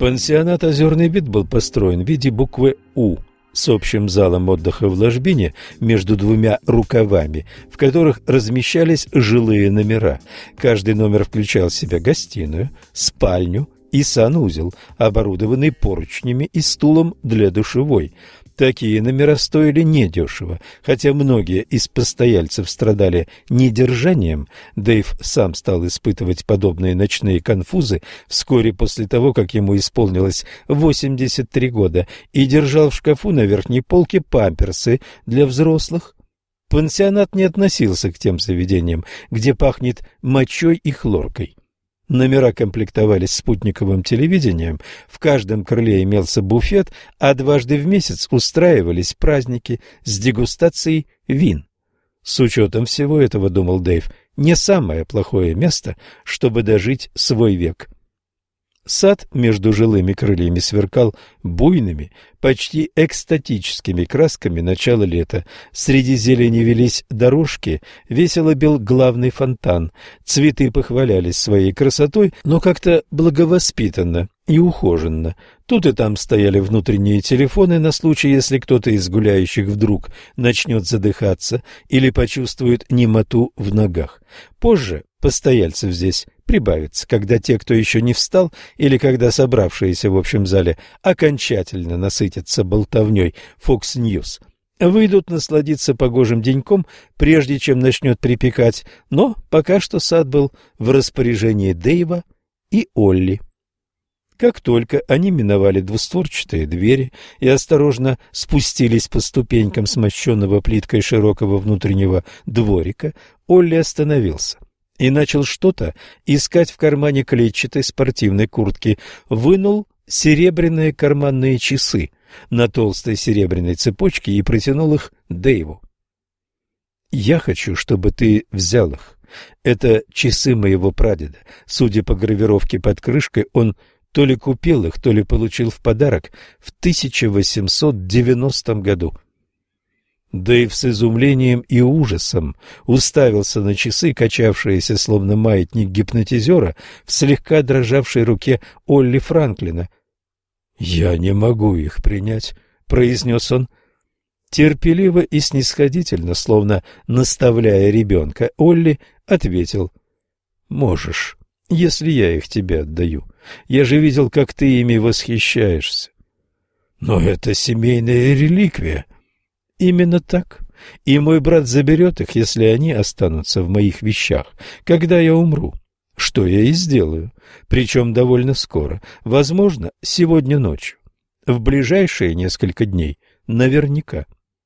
Пансионат «Озерный вид» был построен в виде буквы «У» с общим залом отдыха в ложбине между двумя рукавами, в которых размещались жилые номера. Каждый номер включал в себя гостиную, спальню и санузел, оборудованный поручнями и стулом для душевой. Такие номера стоили недешево, хотя многие из постояльцев страдали недержанием. Дэйв сам стал испытывать подобные ночные конфузы вскоре после того, как ему исполнилось 83 года, и держал в шкафу на верхней полке памперсы для взрослых. Пансионат не относился к тем заведениям, где пахнет мочой и хлоркой. Номера комплектовались спутниковым телевидением, в каждом крыле имелся буфет, а дважды в месяц устраивались праздники с дегустацией вин. С учетом всего этого, думал Дэйв, не самое плохое место, чтобы дожить свой век. Сад между жилыми крыльями сверкал буйными, почти экстатическими красками начала лета. Среди зелени велись дорожки, весело бил главный фонтан. Цветы похвалялись своей красотой, но как-то благовоспитанно и ухоженно. Тут и там стояли внутренние телефоны на случай, если кто-то из гуляющих вдруг начнет задыхаться или почувствует немоту в ногах. Позже постояльцев здесь прибавится, когда те, кто еще не встал, или когда собравшиеся в общем зале окончательно насытятся болтовней Fox News, выйдут насладиться погожим деньком, прежде чем начнет припекать, но пока что сад был в распоряжении Дэйва и Олли. Как только они миновали двустворчатые двери и осторожно спустились по ступенькам смощенного плиткой широкого внутреннего дворика, Олли остановился и начал что-то искать в кармане клетчатой спортивной куртки. Вынул серебряные карманные часы на толстой серебряной цепочке и протянул их Дэйву. «Я хочу, чтобы ты взял их. Это часы моего прадеда. Судя по гравировке под крышкой, он то ли купил их, то ли получил в подарок в 1890 году». Дэйв с изумлением и ужасом уставился на часы, качавшиеся словно маятник гипнотизера в слегка дрожавшей руке Олли Франклина. «Я не могу их принять», — произнес он. Терпеливо и снисходительно, словно наставляя ребенка, Олли ответил: «Можешь, если я их тебе отдаю. Я же видел, как ты ими восхищаешься». «Но это семейная реликвия». «Именно так. И мой брат заберет их, если они останутся в моих вещах, когда я умру. Что я и сделаю. Причем довольно скоро. Возможно, сегодня ночью. В ближайшие несколько дней. Наверняка».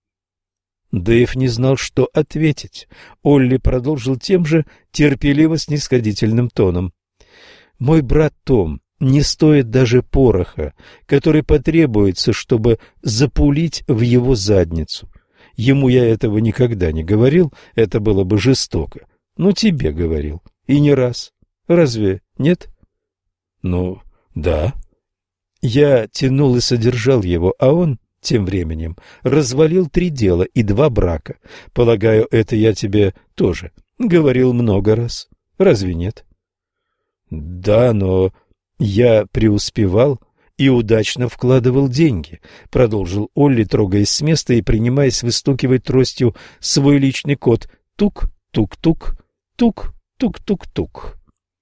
Дэйв не знал, что ответить. Олли продолжил тем же терпеливо-снисходительным тоном. «Мой брат Том не стоит даже пороха, который потребуется, чтобы запулить в его задницу. Ему я этого никогда не говорил, это было бы жестоко. Но тебе говорил. И не раз. Разве нет?» «Ну, да». Я тянул и содержал его, а он тем временем развалил 3 дела и 2 брака. Полагаю, это я тебе тоже говорил много раз. Разве нет? «Да, но я преуспевал и удачно вкладывал деньги», — продолжил Олли, трогаясь с места и принимаясь выстукивать тростью свой личный код. Тук-тук-тук, тук-тук-тук-тук.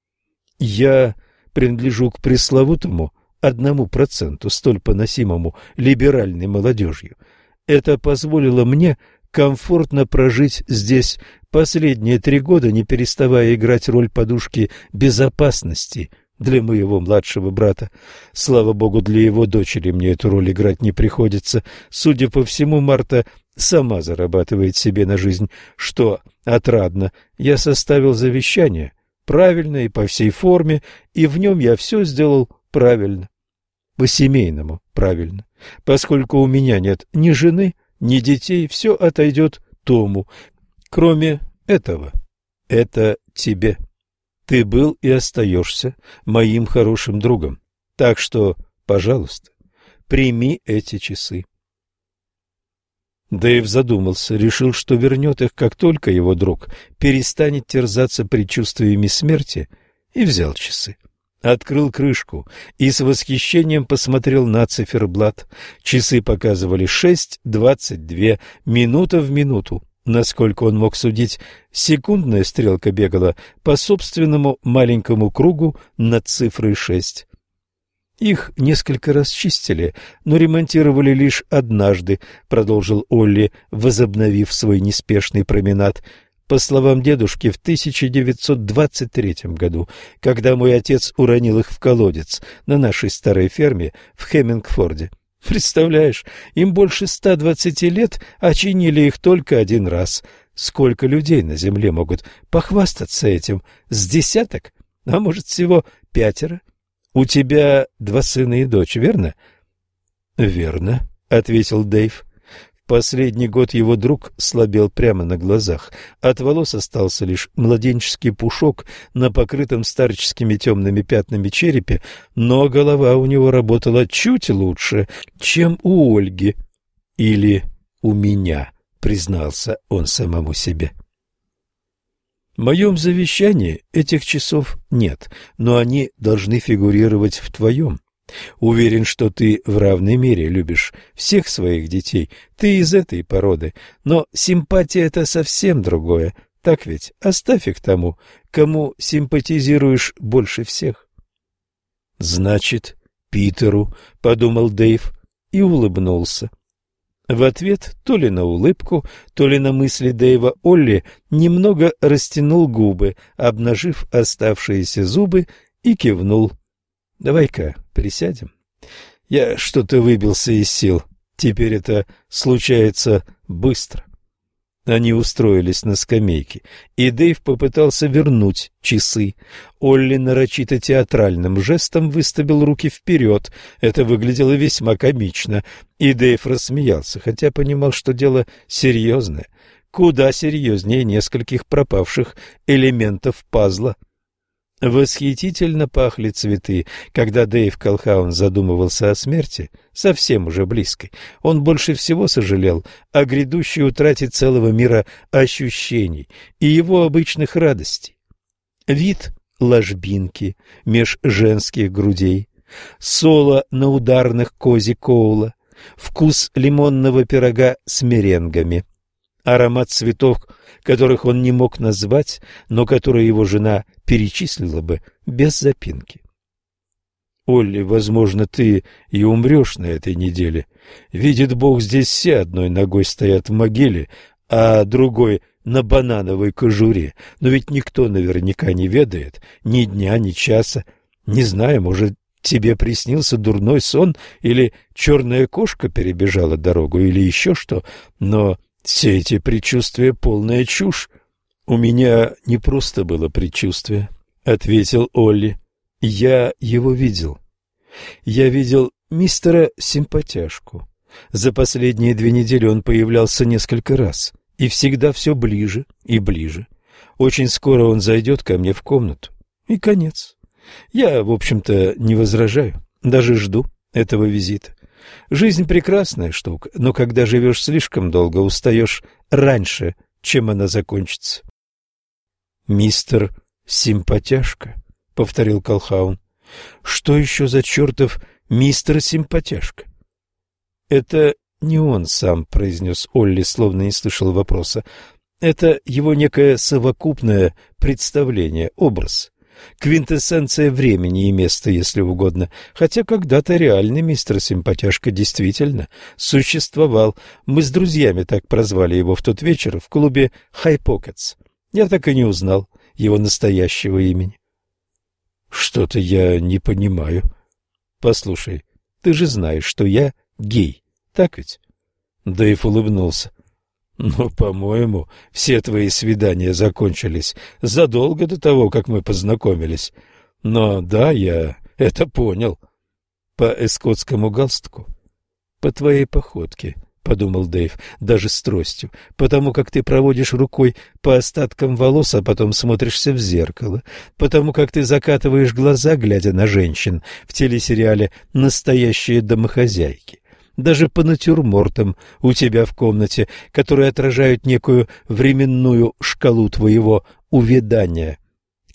«Я принадлежу к пресловутому 1%, столь поносимому либеральной молодежью. Это позволило мне комфортно прожить здесь последние 3 года, не переставая играть роль подушки безопасности для моего младшего брата. Слава богу, для его дочери мне эту роль играть не приходится. Судя по всему, Марта сама зарабатывает себе на жизнь, что отрадно. Я составил завещание, правильно и по всей форме, и в нем я все сделал правильно. По-семейному правильно. Поскольку у меня нет ни жены, ни детей, все отойдет Тому. Кроме этого, это тебе. Ты был и остаешься моим хорошим другом. Так что, пожалуйста, прими эти часы». Дэйв задумался, решил, что вернет их, как только его друг перестанет терзаться предчувствиями смерти, и взял часы. открыл крышку и с восхищением посмотрел на циферблат. Часы показывали 6:22, минута в минуту. Насколько он мог судить, секундная стрелка бегала по собственному маленькому кругу над цифрой 6. Их несколько раз чистили, но ремонтировали лишь однажды, продолжил Олли, возобновив свой неспешный променад. По словам дедушки, в 1923 году, когда мой отец уронил их в колодец на нашей старой ферме в Хеммингфорде. Представляешь, им больше 120 лет, а чинили их только один раз. Сколько людей на земле могут похвастаться этим? С десяток? А может, всего 5? У тебя 2 сына и дочь, верно? Верно, ответил Дэйв. Последний год его друг слабел прямо на глазах. От волос остался лишь младенческий пушок на покрытом старческими темными пятнами черепе, но голова у него работала чуть лучше, чем у Ольги. Или у меня, признался он самому себе. В моем завещании этих часов нет, но они должны фигурировать в твоем. Уверен, что ты в равной мере любишь всех своих детей. Ты из этой породы. Но симпатия — это совсем другое. Так ведь? Оставь их тому, кому симпатизируешь больше всех. Значит, Питеру, — подумал Дэйв и улыбнулся. В ответ то ли на улыбку, то ли на мысли Дэйва Олли немного растянул губы, обнажив оставшиеся зубы, и кивнул. Давай-ка присядем. Я что-то выбился из сил. Теперь это случается быстро. Они устроились на скамейке, и Дэйв попытался вернуть часы. Олли нарочито театральным жестом выставил руки вперед. Это выглядело весьма комично, и Дэйв рассмеялся, хотя понимал, что дело серьезное, куда серьезнее нескольких пропавших элементов пазла. Восхитительно пахли цветы. Когда Дэйв Колхаун задумывался о смерти, совсем уже близкой, он больше всего сожалел о грядущей утрате целого мира ощущений и его обычных радостей. Вид ложбинки меж женских грудей, соло на ударных кози Коула, вкус лимонного пирога с меренгами, аромат цветов, которых он не мог назвать, но которые его жена перечислила бы без запинки. Олли, возможно, ты и умрешь на этой неделе. Видит Бог, здесь все одной ногой стоят в могиле, а другой на банановой кожуре. Но ведь никто наверняка не ведает ни дня, ни часа. Не знаю, может, тебе приснился дурной сон, или черная кошка перебежала дорогу, или еще что, но все эти предчувствия — полная чушь. У меня не просто было предчувствие, — ответил Олли. Я его видел. Я видел мистера Симпатяшку. За последние 2 недели он появлялся несколько раз, и всегда все ближе и ближе. Очень скоро он зайдет ко мне в комнату, и конец. Я, в общем-то, не возражаю, даже жду этого визита. Жизнь прекрасная штука, но когда живешь слишком долго, устаешь раньше, чем она закончится. «Мистер Симпатяшка», — повторил Колхаун. «Что еще за чертов мистер Симпатяшка?» «Это не он сам», — произнес Олли, словно не слышал вопроса. «Это его некое совокупное представление, образ». Квинтэссенция времени и места, если угодно, хотя когда-то реальный мистер Симпатяшка действительно существовал. Мы с друзьями так прозвали его в тот вечер в клубе «Хай Покетс». Я так и не узнал его настоящего имени. Что-то я не понимаю. Послушай, ты же знаешь, что я гей, так ведь? Дэйв улыбнулся. Ну, по-моему, все твои свидания закончились задолго до того, как мы познакомились. Но да, я это понял. По эскотскому галстуку? По твоей походке, подумал Дэйв, даже с тростью, потому как ты проводишь рукой по остаткам волос, а потом смотришься в зеркало, потому как ты закатываешь глаза, глядя на женщин в телесериале «Настоящие домохозяйки». Даже по натюрмортам у тебя в комнате, которые отражают некую временную шкалу твоего увядания.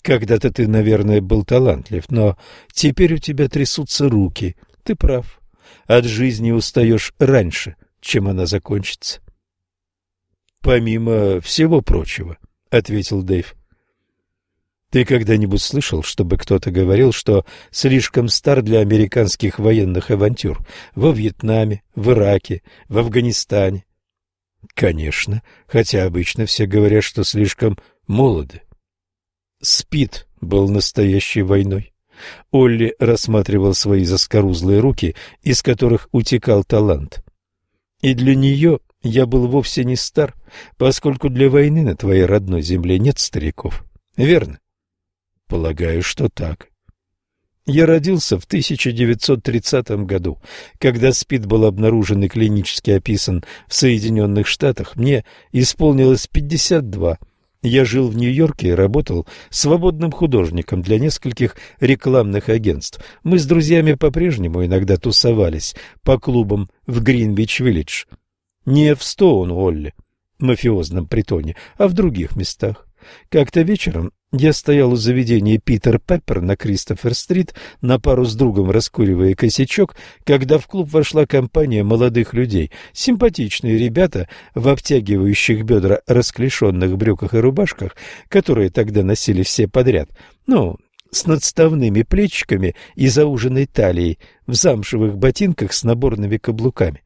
Когда-то ты, наверное, был талантлив, но теперь у тебя трясутся руки. Ты прав. От жизни устаешь раньше, чем она закончится. Помимо всего прочего, — ответил Дэйв. Ты когда-нибудь слышал, чтобы кто-то говорил, что слишком стар для американских военных авантюр во Вьетнаме, в Ираке, в Афганистане? Конечно, хотя обычно все говорят, что слишком молоды. СПИД был настоящей войной. Олли рассматривал свои заскорузлые руки, из которых утекал талант. И для нее я был вовсе не стар, поскольку для войны на твоей родной земле нет стариков. Верно? Полагаю, что так. Я родился в 1930 году. Когда СПИД был обнаружен и клинически описан в Соединенных Штатах, мне исполнилось 52. Я жил в Нью-Йорке и работал свободным художником для нескольких рекламных агентств. Мы с друзьями по-прежнему иногда тусовались по клубам в Гринвич-Виллидж. Не в Стоун-Олле, мафиозном притоне, а в других местах. Как-то вечером я стоял у заведения Питер Пеппер на Кристофер-стрит, на пару с другом раскуривая косячок, когда в клуб вошла компания молодых людей, симпатичные ребята в обтягивающих бедра расклешенных брюках и рубашках, которые тогда носили все подряд, с надставными плечиками и зауженной талией, в замшевых ботинках с наборными каблуками.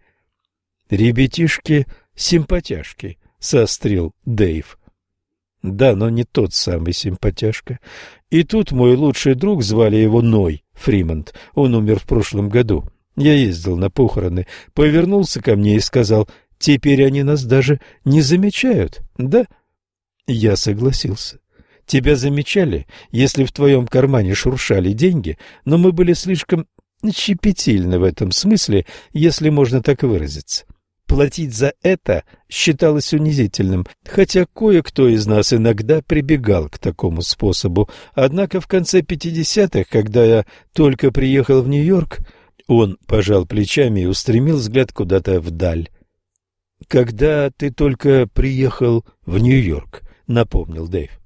«Ребятишки-симпатяшки», — сострил Дэйв. Да, но не тот самый симпатяшка. И тут мой лучший друг, звали его Ной Фримонт, он умер в прошлом году. Я ездил на похороны, повернулся ко мне и сказал: «Теперь они нас даже не замечают, да?» Я согласился. Тебя замечали, если в твоем кармане шуршали деньги, но мы были слишком щепетильны в этом смысле, если можно так выразиться. Платить за это считалось унизительным, хотя кое-кто из нас иногда прибегал к такому способу. Однако в конце 50-х, когда я только приехал в Нью-Йорк, он пожал плечами и устремил взгляд куда-то вдаль. «Когда ты только приехал в Нью-Йорк», — напомнил Дэйв.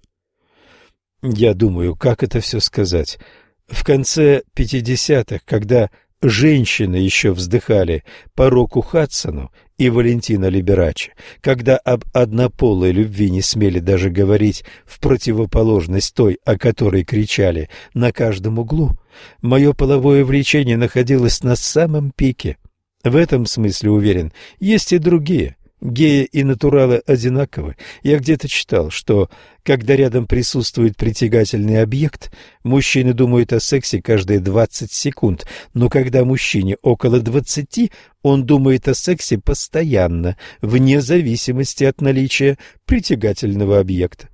Я думаю, как это все сказать. В конце 50-х, когда женщины еще вздыхали по Року Хадсону и Валентино Либерачи, когда об однополой любви не смели даже говорить в противоположность той, о которой кричали на каждом углу, мое половое влечение находилось на самом пике. В этом смысле, уверен, есть и другие. Геи и натуралы одинаковы. Я где-то читал, что, когда рядом присутствует притягательный объект, мужчины думают о сексе каждые 20 секунд, но когда мужчине около 20, он думает о сексе постоянно, вне зависимости от наличия притягательного объекта.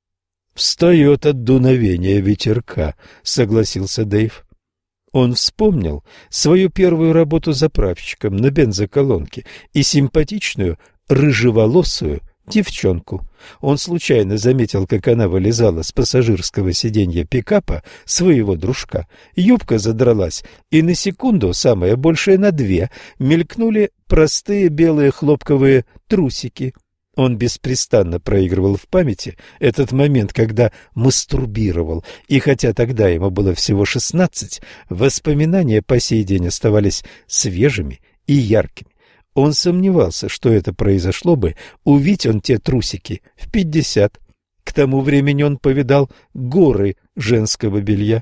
«Встает от дуновения ветерка», — согласился Дэйв. Он вспомнил свою первую работу заправщиком на бензоколонке и симпатичную рыжеволосую девчонку. Он случайно заметил, как она вылезала с пассажирского сиденья пикапа своего дружка. Юбка задралась, и на секунду, самое большее на 2, мелькнули простые белые хлопковые трусики. Он беспрестанно проигрывал в памяти этот момент, когда мастурбировал, и хотя тогда ему было всего 16, воспоминания по сей день оставались свежими и яркими. Он сомневался, что это произошло бы, увидь он те трусики в 50. К тому времени он повидал горы женского белья.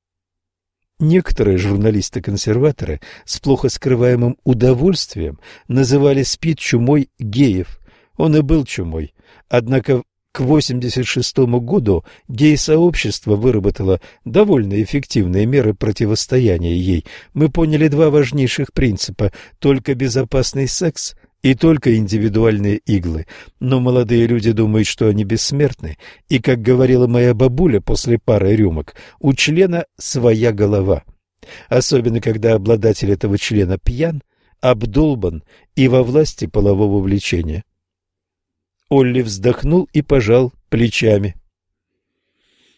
Некоторые журналисты-консерваторы с плохо скрываемым удовольствием называли СПИД чумой геев. Он и был чумой. Однако к 1986 году гей-сообщество выработало довольно эффективные меры противостояния ей. Мы поняли 2 важнейших принципа: только безопасный секс и только индивидуальные иглы. Но молодые люди думают, что они бессмертны, и, как говорила моя бабуля после пары рюмок, у члена своя голова. Особенно, когда обладатель этого члена пьян, обдолбан и во власти полового влечения. Олли вздохнул и пожал плечами.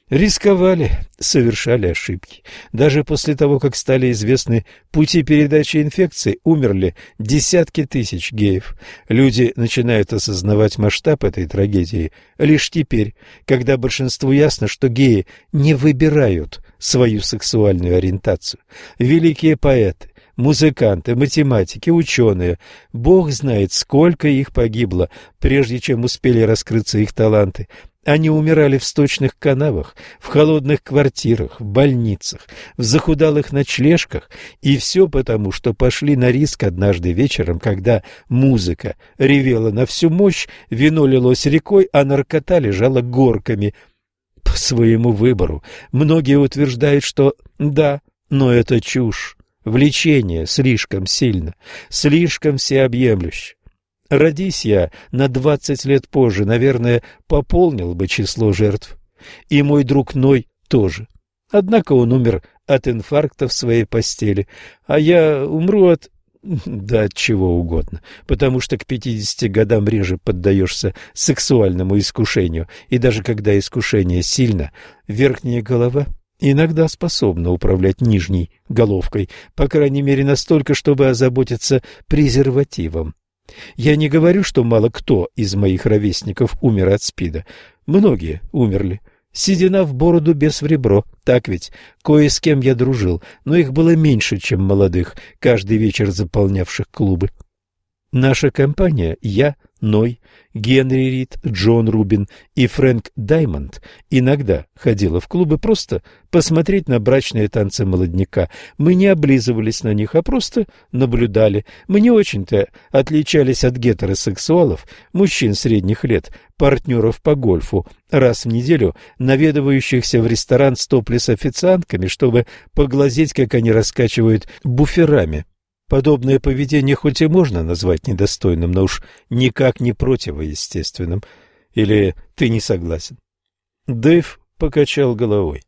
Рисковали, совершали ошибки. Даже после того, как стали известны пути передачи инфекции, умерли десятки тысяч геев. Люди начинают осознавать масштаб этой трагедии лишь теперь, когда большинству ясно, что геи не выбирают свою сексуальную ориентацию. Великие поэты, музыканты, математики, ученые, Бог знает, сколько их погибло, прежде чем успели раскрыться их таланты. Они умирали в сточных канавах, в холодных квартирах, в больницах, в захудалых ночлежках, и все потому, что пошли на риск однажды вечером, когда музыка ревела на всю мощь, вино лилось рекой, а наркота лежала горками. По своему выбору многие утверждают, что да, но это чушь. Влечение слишком сильно, слишком всеобъемлюще. Родись я на 20 лет позже, наверное, пополнил бы число жертв. И мой друг Ной тоже. Однако он умер от инфаркта в своей постели, а я умру от... да от чего угодно, потому что к 50 годам реже поддаешься сексуальному искушению, и даже когда искушение сильно, верхняя голова иногда способна управлять нижней головкой, по крайней мере настолько, чтобы озаботиться презервативом. Я не говорю, что мало кто из моих ровесников умер от СПИДа. Многие умерли. Седина в бороду, без в ребро. Так ведь? Кое с кем я дружил, но их было меньше, чем молодых, каждый вечер заполнявших клубы. Наша компания, я, Ной, Генри Рид, Джон Рубин и Фрэнк Даймонд, иногда ходила в клубы просто посмотреть на брачные танцы молодняка. Мы не облизывались на них, а просто наблюдали. Мы не очень-то отличались от гетеросексуалов, мужчин средних лет, партнеров по гольфу, раз в неделю наведывающихся в ресторан с топлес-официантками, чтобы поглазеть, как они раскачивают буферами. Подобное поведение хоть и можно назвать недостойным, но уж никак не противоестественным. Или ты не согласен? Дэйв покачал головой.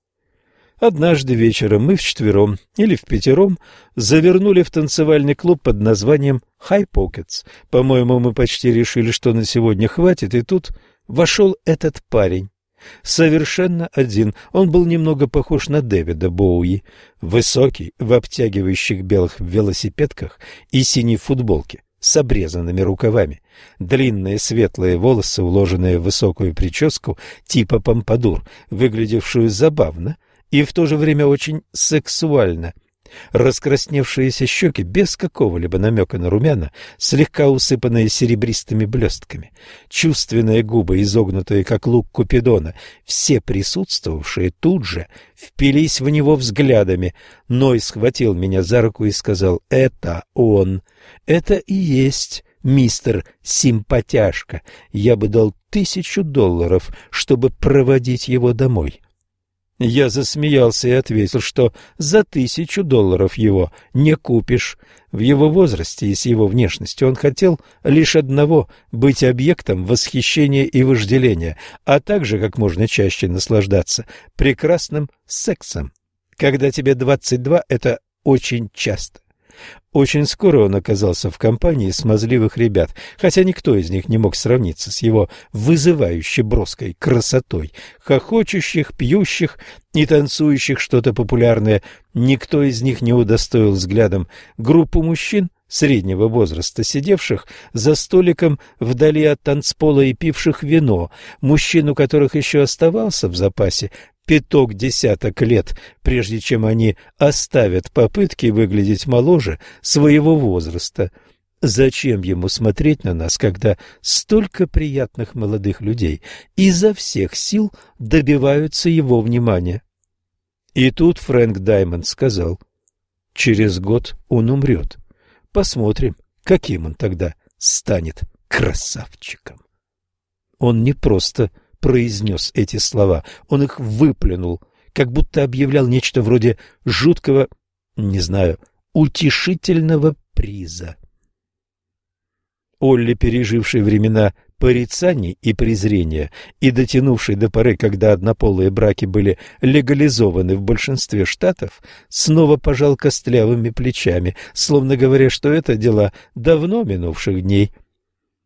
Однажды вечером мы вчетвером или впятером завернули в танцевальный клуб под названием «High Pockets». По-моему, мы почти решили, что на сегодня хватит, и тут вошел этот парень. Совершенно один. Он был немного похож на Дэвида Боуи. Высокий, в обтягивающих белых велосипедках и синей футболке с обрезанными рукавами. Длинные светлые волосы, уложенные в высокую прическу типа помпадур, выглядевшую забавно и в то же время очень сексуально. Раскрасневшиеся щеки без какого-либо намека на румяна, слегка усыпанные серебристыми блестками, чувственные губы, изогнутые, как лук Купидона. Все присутствовавшие тут же впились в него взглядами. Ной схватил меня за руку и сказал: «Это он! Это и есть мистер Симпатяшка! Я бы дал $1000, чтобы проводить его домой». Я засмеялся и ответил, что за $1000 его не купишь. В его возрасте и с его внешностью он хотел лишь одного — быть объектом восхищения и вожделения, а также как можно чаще наслаждаться прекрасным сексом. Когда тебе 22, это очень часто. Очень скоро он оказался в компании смазливых ребят, хотя никто из них не мог сравниться с его вызывающей броской красотой, хохочущих, пьющих и танцующих что-то популярное. Никто из них не удостоил взглядом группу мужчин среднего возраста, сидевших за столиком вдали от танцпола и пивших вино, мужчин, у которых еще оставался в запасе пяток-десяток лет, прежде чем они оставят попытки выглядеть моложе своего возраста. Зачем ему смотреть на нас, когда столько приятных молодых людей изо всех сил добиваются его внимания? И тут Фрэнк Даймонд сказал: «Через год он умрет. Посмотрим, каким он тогда станет красавчиком». Он не просто произнес эти слова, он их выплюнул, как будто объявлял нечто вроде жуткого, не знаю, утешительного приза. Олли, переживший времена порицаний и презрения и дотянувший до поры, когда однополые браки были легализованы в большинстве штатов, снова пожал костлявыми плечами, словно говоря, что это дела давно минувших дней.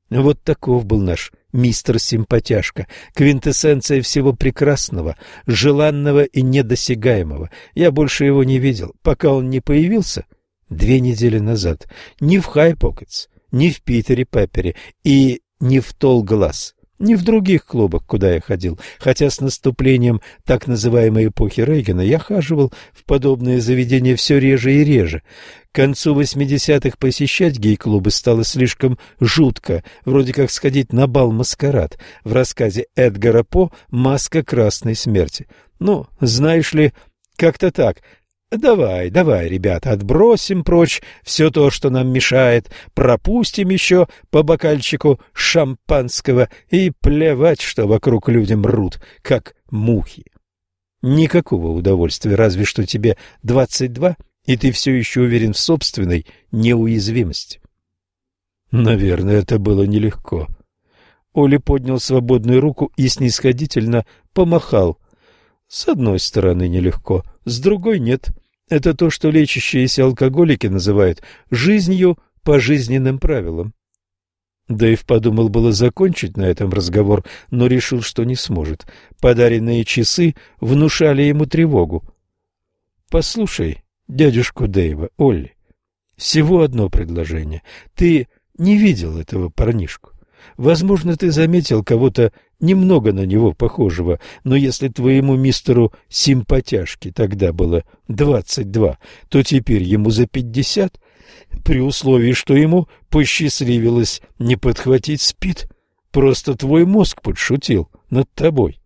Вот таков был наш мистер-симпатяшка, квинтэссенция всего прекрасного, желанного и недосягаемого. Я больше его не видел, пока он не появился 2 недели назад. Ни в Хай-Покетс, ни в Питере Пеппере и ни в Толл-Гласс, ни в других клубах, куда я ходил, хотя с наступлением так называемой эпохи Рейгана я хаживал в подобные заведения все реже и реже. К концу 80-х посещать гей-клубы стало слишком жутко, вроде как сходить на бал-маскарад. В рассказе Эдгара По «Маска красной смерти». Ну, знаешь ли, как-то так. Давай, ребята, отбросим прочь все то, что нам мешает, пропустим еще по бокальчику шампанского и плевать, что вокруг люди мрут, как мухи. Никакого удовольствия, разве что тебе 22, и ты все еще уверен в собственной неуязвимости. Наверное, это было нелегко. Оли поднял свободную руку и снисходительно помахал. С одной стороны нелегко, с другой нет. Это то, что лечащиеся алкоголики называют жизнью по жизненным правилам. Дэйв подумал было закончить на этом разговор, но решил, что не сможет. Подаренные часы внушали ему тревогу. «Послушай, дядюшку Дэйва, Олли, всего одно предложение. Ты не видел этого парнишку. Возможно, ты заметил кого-то немного на него похожего, но если твоему мистеру симпатяшке тогда было 22, то теперь ему за 50, при условии, что ему посчастливилось не подхватить СПИД. Просто твой мозг подшутил над тобой».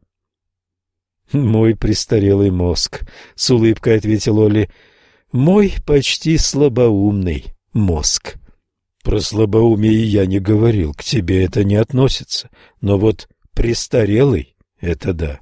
«Мой престарелый мозг», — с улыбкой ответил Олли. «Мой почти слабоумный мозг». «Про слабоумие я не говорил, к тебе это не относится, но вот престарелый — это да».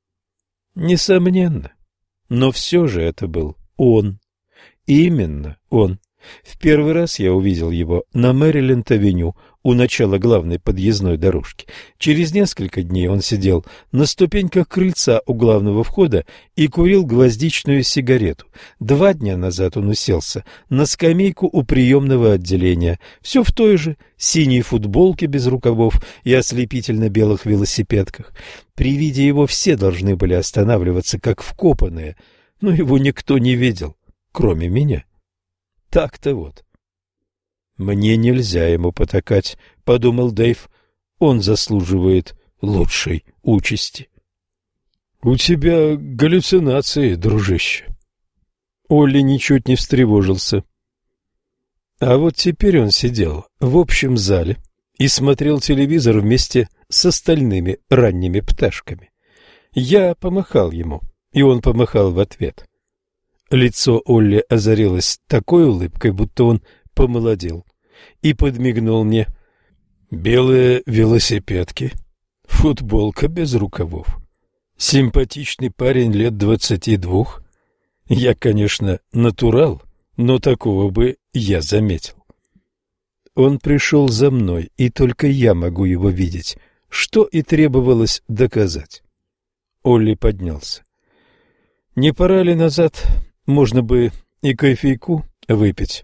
Несомненно, но все же это был он, именно он. В первый раз я увидел его на Мэриленд-авеню у начала главной подъездной дорожки. Через несколько дней он сидел на ступеньках крыльца у главного входа и курил гвоздичную сигарету. 2 дня назад он уселся на скамейку у приемного отделения, все в той же синей футболке без рукавов и ослепительно-белых велосипедках. При виде его все должны были останавливаться, как вкопанные, но его никто не видел, кроме меня. Так-то вот. «Мне нельзя ему потакать», — подумал Дэйв. «Он заслуживает лучшей участи». «У тебя галлюцинации, дружище». Олли ничуть не встревожился. А вот теперь он сидел в общем зале и смотрел телевизор вместе с остальными ранними пташками. Я помахал ему, и он помахал в ответ. Лицо Олли озарилось такой улыбкой, будто он помолодел, и подмигнул мне. Белые велосипедки, футболка без рукавов, симпатичный парень лет 22. Я, конечно, натурал, но такого бы я заметил. Он пришел за мной, и только я могу его видеть, что и требовалось доказать. Олли поднялся. Не пора ли назад? Можно бы и кофейку выпить.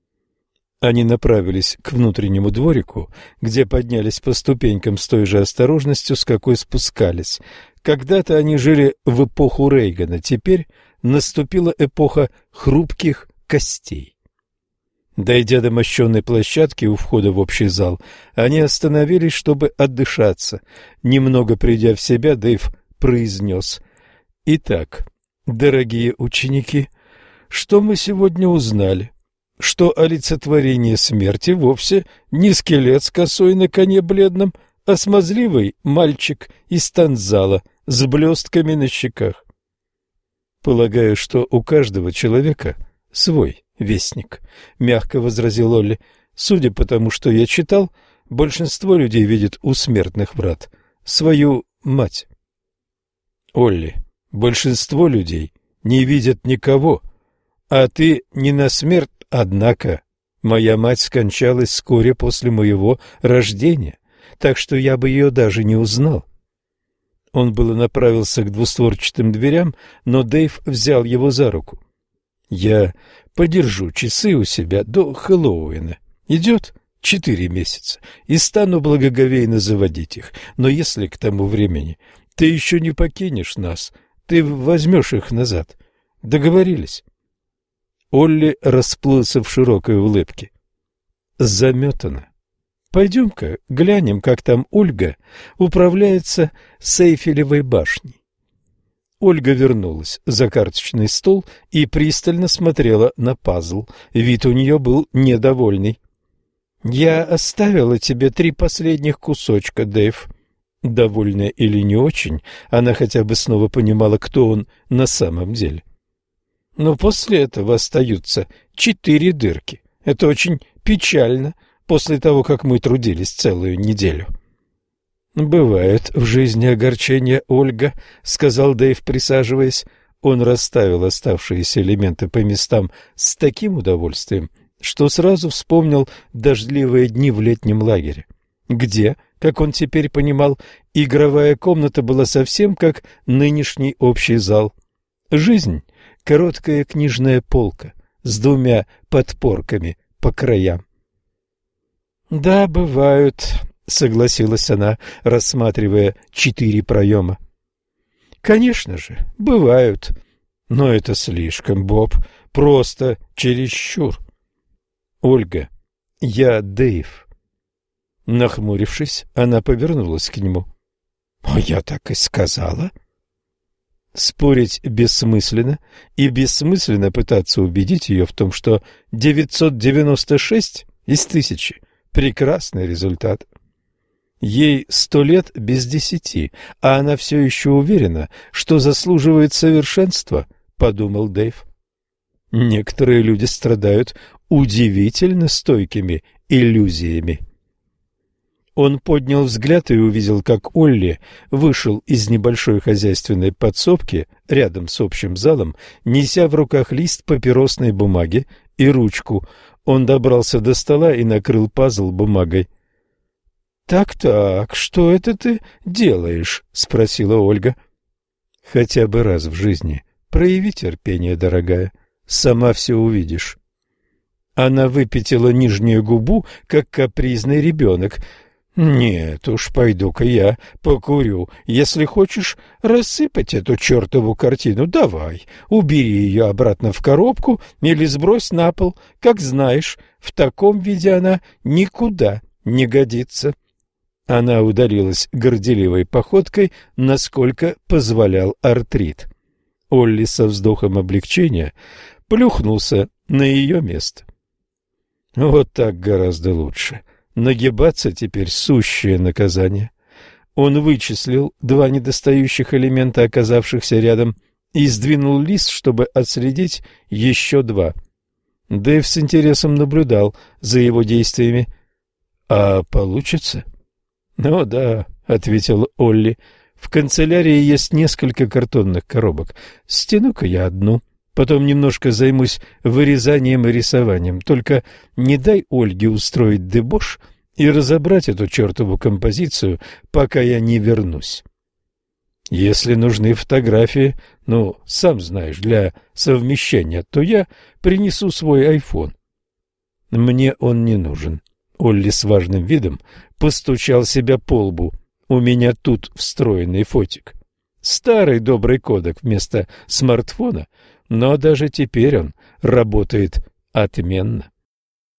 Они направились к внутреннему дворику, где поднялись по ступенькам с той же осторожностью, с какой спускались. Когда-то они жили в эпоху Рейгана, теперь наступила эпоха хрупких костей. Дойдя до мощенной площадки у входа в общий зал, они остановились, чтобы отдышаться. Немного придя в себя, Дэйв произнес: «Итак, дорогие ученики, что мы сегодня узнали? Что олицетворение смерти вовсе не скелет с косой на коне бледном, а смазливый мальчик из танзала с блестками на щеках. Полагаю, что у каждого человека свой вестник», — мягко возразил Олли. «Судя по тому, что я читал, большинство людей видит у смертных врат свою мать». «Олли, большинство людей не видят никого, а ты не на смерть, однако. Моя мать скончалась вскоре после моего рождения, так что я бы ее даже не узнал». Он было направился к двустворчатым дверям, но Дэйв взял его за руку. «Я подержу часы у себя до Хэллоуина. Идет? 4 месяца, и стану благоговейно заводить их. Но если к тому времени ты еще не покинешь нас, ты возьмешь их назад. Договорились?» Олли расплылся в широкой улыбке. «Заметано. Пойдем-ка глянем, как там Ольга управляется с Эйфелевой башней». Ольга вернулась за карточный стол и пристально смотрела на пазл. Вид у нее был недовольный. «Я оставила тебе 3 последних кусочка, Дэйв». Довольная или не очень, она хотя бы снова понимала, кто он на самом деле. Но после этого остаются 4 дырки. Это очень печально, после того, как мы трудились целую неделю. «Бывает в жизни огорчение, Ольга», — сказал Дэйв, присаживаясь. Он расставил оставшиеся элементы по местам с таким удовольствием, что сразу вспомнил дождливые дни в летнем лагере, где, как он теперь понимал, игровая комната была совсем как нынешний общий зал. Жизнь — короткая книжная полка с 2 подпорками по краям. «Да, бывают», — согласилась она, рассматривая 4 проема. «Конечно же, бывают. Но это слишком, Боб, просто чересчур». «Ольга, я Дэйв». Нахмурившись, она повернулась к нему. «А я так и сказала». Спорить бессмысленно, и бессмысленно пытаться убедить ее в том, что 996 из 1000 — прекрасный результат. Ей 100 лет без 10, а она все еще уверена, что заслуживает совершенства, — подумал Дэйв. Некоторые люди страдают удивительно стойкими иллюзиями. Он поднял взгляд и увидел, как Олли вышел из небольшой хозяйственной подсобки рядом с общим залом, неся в руках лист папиросной бумаги и ручку. Он добрался до стола и накрыл пазл бумагой. «Так-так, что это ты делаешь?» — спросила Ольга. «Хотя бы раз в жизни прояви терпение, дорогая, сама все увидишь». Она выпятила нижнюю губу, как капризный ребенок. «Нет уж, пойду-ка я покурю. Если хочешь рассыпать эту чертову картину, давай, убери ее обратно в коробку или сбрось на пол. Как знаешь, в таком виде она никуда не годится». Она удалилась горделивой походкой, насколько позволял артрит. Олли со вздохом облегчения плюхнулся на ее место. «Вот так гораздо лучше. Нагибаться теперь сущее наказание». Он вычислил 2 недостающих элемента, оказавшихся рядом, и сдвинул лист, чтобы отследить еще 2. Дэйв с интересом наблюдал за его действиями. «А получится?» «Ну да», — ответил Олли. «В канцелярии есть несколько картонных коробок. Стяну-ка я одну. Потом немножко займусь вырезанием и рисованием. Только не дай Ольге устроить дебош и разобрать эту чертову композицию, пока я не вернусь. Если нужны фотографии, сам знаешь, для совмещения, то я принесу свой айфон». «Мне он не нужен». Олли с важным видом постучал себя по лбу. «У меня тут встроенный фотик. Старый добрый кодек вместо смартфона, но даже теперь он работает отменно».